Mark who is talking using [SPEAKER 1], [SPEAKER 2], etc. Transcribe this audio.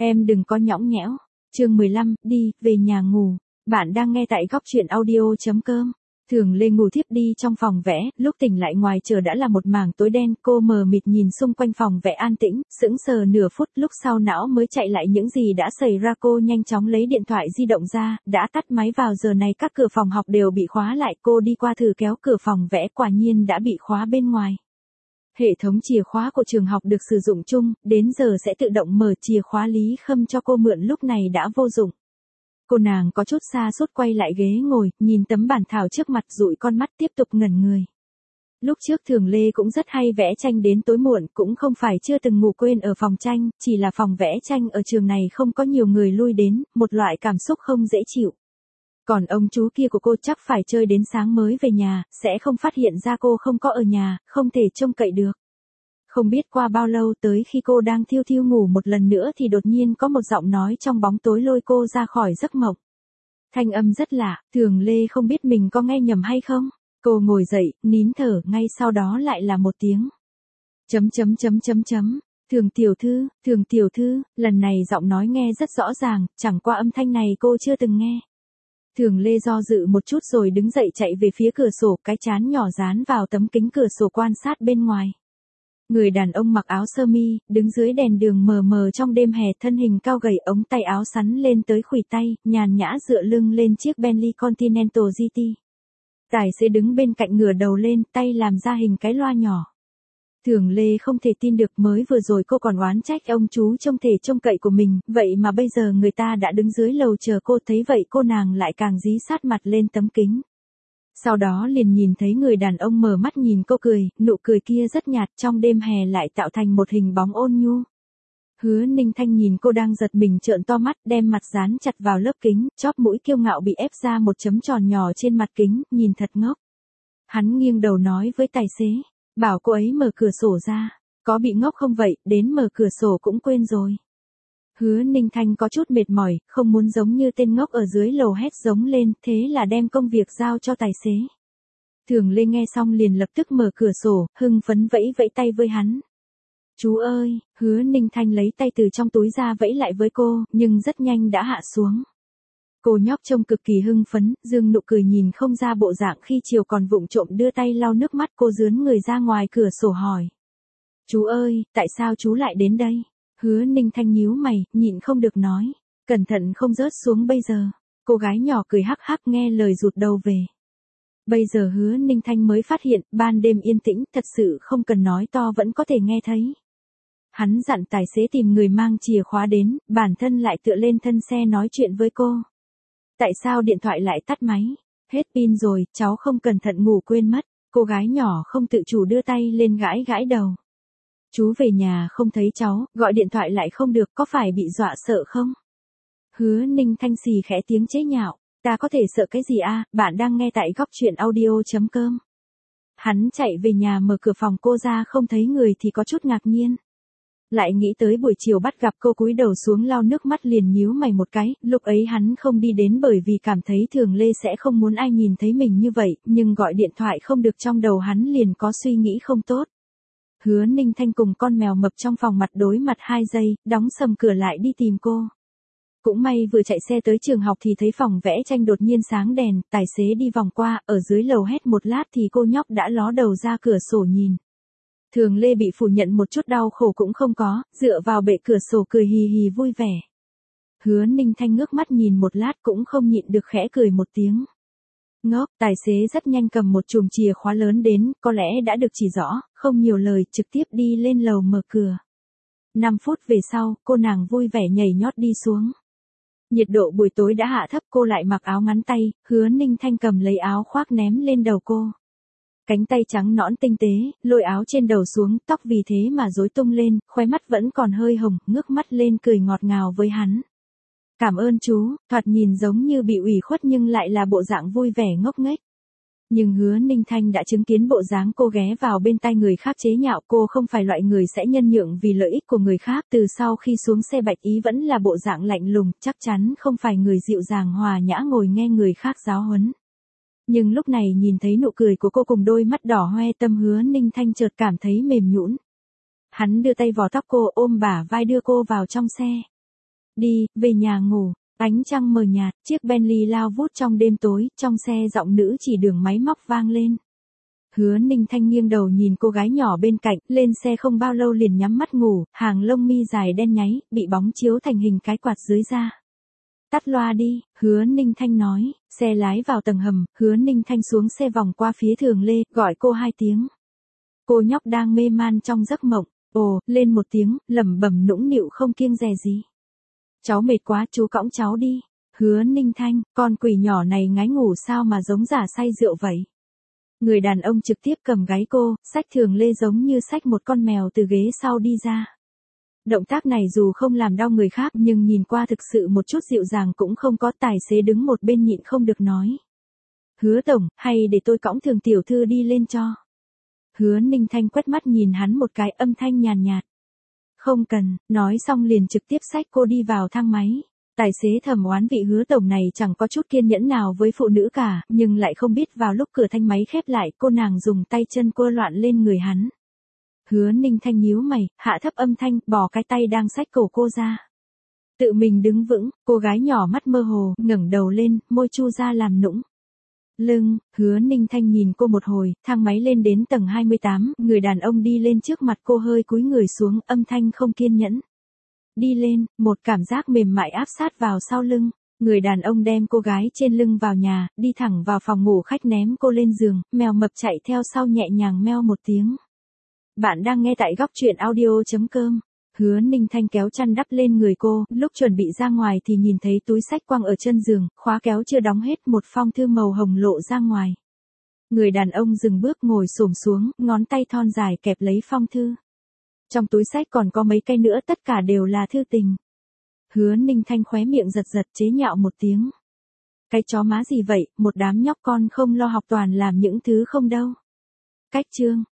[SPEAKER 1] Em đừng có nhõng nhẽo. Chương 15, đi, về nhà ngủ. Bạn đang nghe tại Góc Truyện Audio.com. Thường Lê ngủ thiếp đi trong phòng vẽ, lúc tỉnh lại ngoài trời đã là một mảng tối đen, cô mờ mịt nhìn xung quanh phòng vẽ an tĩnh, sững sờ nửa phút, lúc sau não mới chạy lại những gì đã xảy ra. Cô nhanh chóng lấy điện thoại di động ra, đã tắt máy. Vào giờ này các cửa phòng học đều bị khóa lại, cô đi qua thử kéo cửa phòng vẽ, quả nhiên đã bị khóa bên ngoài. Hệ thống chìa khóa của trường học được sử dụng chung, đến giờ sẽ tự động mở. Chìa khóa Lý Khâm cho cô mượn lúc này đã vô dụng. Cô nàng có chút xa sút quay lại ghế ngồi, nhìn tấm bản thảo trước mặt dụi con mắt tiếp tục ngẩn người. Lúc trước Thường Lê cũng rất hay vẽ tranh đến tối muộn, cũng không phải chưa từng ngủ quên ở phòng tranh, chỉ là phòng vẽ tranh ở trường này không có nhiều người lui đến, một loại cảm xúc không dễ chịu. Còn ông chú kia của cô chắc phải chơi đến sáng mới về nhà, sẽ không phát hiện ra cô không có ở nhà, không thể trông cậy được. Không biết qua bao lâu, tới khi cô đang thiêu thiêu ngủ một lần nữa thì đột nhiên có một giọng nói trong bóng tối lôi cô ra khỏi giấc mộng. Thanh âm rất lạ, Thường Lê không biết mình có nghe nhầm hay không. Cô ngồi dậy, nín thở, ngay sau đó lại là một tiếng. Thường tiểu thư, lần này giọng nói nghe rất rõ ràng, chẳng qua âm thanh này cô chưa từng nghe. Thường Lê do dự một chút rồi đứng dậy chạy về phía cửa sổ, cái trán nhỏ dán vào tấm kính cửa sổ quan sát bên ngoài. Người đàn ông mặc áo sơ mi, đứng dưới đèn đường mờ mờ trong đêm hè, thân hình cao gầy, ống tay áo sắn lên tới khuỷu tay, nhàn nhã dựa lưng lên chiếc Bentley Continental GT. Tài xế đứng bên cạnh ngửa đầu lên, tay làm ra hình cái loa nhỏ. Thường Lê không thể tin được, mới vừa rồi cô còn oán trách ông chú trông thể trông cậy của mình, vậy mà bây giờ người ta đã đứng dưới lầu chờ cô. Thấy vậy cô nàng lại càng dí sát mặt lên tấm kính. Sau đó liền nhìn thấy người đàn ông mở mắt nhìn cô cười, nụ cười kia rất nhạt, trong đêm hè lại tạo thành một hình bóng ôn nhu. Hứa Ninh Thanh nhìn cô đang giật mình trợn to mắt, đem mặt dán chặt vào lớp kính, chóp mũi kiêu ngạo bị ép ra một chấm tròn nhỏ trên mặt kính, nhìn thật ngốc. Hắn nghiêng đầu nói với tài xế, bảo cô ấy mở cửa sổ ra. Có bị ngốc không vậy, đến mở cửa sổ cũng quên rồi. Hứa Ninh Thanh có chút mệt mỏi, không muốn giống như tên ngốc ở dưới lầu hét giống lên, thế là đem công việc giao cho tài xế. Thường Lê nghe xong liền lập tức mở cửa sổ, hưng phấn vẫy vẫy tay với hắn. Chú ơi, Hứa Ninh Thanh lấy tay từ trong túi ra vẫy lại với cô, nhưng rất nhanh đã hạ xuống. Cô nhóc trông cực kỳ hưng phấn, dương nụ cười nhìn không ra bộ dạng khi chiều còn vụng trộm đưa tay lau nước mắt. Cô dướn người ra ngoài cửa sổ hỏi. Chú ơi, tại sao chú lại đến đây? Hứa Ninh Thanh nhíu mày, nhịn không được nói. Cẩn thận không rớt xuống bây giờ. Cô gái nhỏ cười hắc hắc nghe lời rụt đầu về. Bây giờ Hứa Ninh Thanh mới phát hiện, ban đêm yên tĩnh, thật sự không cần nói to vẫn có thể nghe thấy. Hắn dặn tài xế tìm người mang chìa khóa đến, bản thân lại tựa lên thân xe nói chuyện với cô. Tại sao điện thoại lại tắt máy? Hết pin rồi, cháu không cẩn thận ngủ quên mất. Cô gái nhỏ không tự chủ đưa tay lên gãi gãi đầu. Chú về nhà không thấy cháu, gọi điện thoại lại không được, có phải bị dọa sợ không? Hứa Ninh Thanh xì khẽ tiếng chế nhạo. Ta có thể sợ cái gì a? Bạn đang nghe tại Góc Truyện Audio.com. Hắn chạy về nhà mở cửa phòng cô ra không thấy người thì có chút ngạc nhiên. Lại nghĩ tới buổi chiều bắt gặp cô cúi đầu xuống lau nước mắt liền nhíu mày một cái, lúc ấy hắn không đi đến bởi vì cảm thấy Thường Lê sẽ không muốn ai nhìn thấy mình như vậy, nhưng gọi điện thoại không được, trong đầu hắn liền có suy nghĩ không tốt. Hứa Ninh Thanh cùng con mèo mập trong phòng mặt đối mặt 2 giây, đóng sầm cửa lại đi tìm cô. Cũng may vừa chạy xe tới trường học thì thấy phòng vẽ tranh đột nhiên sáng đèn, tài xế đi vòng qua, ở dưới lầu hét một lát thì cô nhóc đã ló đầu ra cửa sổ nhìn. Thường Lê bị phủ nhận một chút đau khổ cũng không có, dựa vào bệ cửa sổ cười hì hì vui vẻ. Hứa Ninh Thanh ngước mắt nhìn một lát cũng không nhịn được khẽ cười một tiếng. Ngốc, tài xế rất nhanh cầm một chùm chìa khóa lớn đến, có lẽ đã được chỉ rõ, không nhiều lời, trực tiếp đi lên lầu mở cửa. 5 phút về sau, cô nàng vui vẻ nhảy nhót đi xuống. Nhiệt độ buổi tối đã hạ thấp, cô lại mặc áo ngắn tay, Hứa Ninh Thanh cầm lấy áo khoác ném lên đầu cô. Cánh tay trắng nõn tinh tế, lôi áo trên đầu xuống, tóc vì thế mà rối tung lên, khóe mắt vẫn còn hơi hồng, ngước mắt lên cười ngọt ngào với hắn. Cảm ơn chú, thoạt nhìn giống như bị ủy khuất nhưng lại là bộ dạng vui vẻ ngốc nghếch. Nhưng Hứa Ninh Thanh đã chứng kiến bộ dáng cô ghé vào bên tai người khác chế nhạo, cô không phải loại người sẽ nhân nhượng vì lợi ích của người khác. Từ sau khi xuống xe Bạch Ý vẫn là bộ dạng lạnh lùng, chắc chắn không phải người dịu dàng hòa nhã ngồi nghe người khác giáo huấn. Nhưng lúc này nhìn thấy nụ cười của cô cùng đôi mắt đỏ hoe, tâm Hứa Ninh Thanh chợt cảm thấy mềm nhũn. Hắn đưa tay vò tóc cô, ôm bả vai đưa cô vào trong xe. Đi, về nhà ngủ. Ánh trăng mờ nhạt, chiếc Bentley lao vút trong đêm tối, trong xe giọng nữ chỉ đường máy móc vang lên. Hứa Ninh Thanh nghiêng đầu nhìn cô gái nhỏ bên cạnh, lên xe không bao lâu liền nhắm mắt ngủ, hàng lông mi dài đen nháy, bị bóng chiếu thành hình cái quạt dưới da. Tắt loa đi, Hứa Ninh Thanh nói, xe lái vào tầng hầm, Hứa Ninh Thanh xuống xe vòng qua phía Thường Lê, gọi cô 2 tiếng. Cô nhóc đang mê man trong giấc mộng, ồ, lên một tiếng, lẩm bẩm nũng nịu không kiêng dè gì. Cháu mệt quá, chú cõng cháu đi. Hứa Ninh Thanh, con quỷ nhỏ này ngái ngủ sao mà giống giả say rượu vậy. Người đàn ông trực tiếp cầm gáy cô, xách Thường Lê giống như xách một con mèo từ ghế sau đi ra. Động tác này dù không làm đau người khác nhưng nhìn qua thực sự một chút dịu dàng cũng không có. Tài xế đứng một bên nhịn không được nói. Hứa tổng, hay để tôi cõng Thường tiểu thư đi lên cho. Hứa Ninh Thanh quét mắt nhìn hắn một cái, âm thanh nhàn nhạt. Không cần, nói xong liền trực tiếp xách cô đi vào thang máy. Tài xế thầm oán vị Hứa tổng này chẳng có chút kiên nhẫn nào với phụ nữ cả, nhưng lại không biết vào lúc cửa thang máy khép lại, cô nàng dùng tay chân cua loạn lên người hắn. Hứa Ninh Thanh nhíu mày, hạ thấp âm thanh, bỏ cái tay đang xách cổ cô ra. Tự mình đứng vững, cô gái nhỏ mắt mơ hồ, ngẩng đầu lên, môi chu ra làm nũng. Lưng, Hứa Ninh Thanh nhìn cô một hồi, thang máy lên đến tầng 28, người đàn ông đi lên trước mặt cô hơi cúi người xuống, âm thanh không kiên nhẫn. Đi lên, một cảm giác mềm mại áp sát vào sau lưng. Người đàn ông đem cô gái trên lưng vào nhà, đi thẳng vào phòng ngủ khách ném cô lên giường, mèo mập chạy theo sau nhẹ nhàng meo một tiếng. Bạn đang nghe tại góc truyện audio.com. Hứa Ninh Thanh kéo chăn đắp lên người cô, lúc chuẩn bị ra ngoài thì nhìn thấy túi xách quăng ở chân giường, khóa kéo chưa đóng hết, một phong thư màu hồng lộ ra ngoài. Người đàn ông dừng bước ngồi xổm xuống, ngón tay thon dài kẹp lấy phong thư. Trong túi xách còn có mấy cây nữa, tất cả đều là thư tình. Hứa Ninh Thanh khóe miệng giật giật chế nhạo một tiếng. Cái chó má gì vậy, một đám nhóc con không lo học toàn làm những thứ không đâu. Cách chương.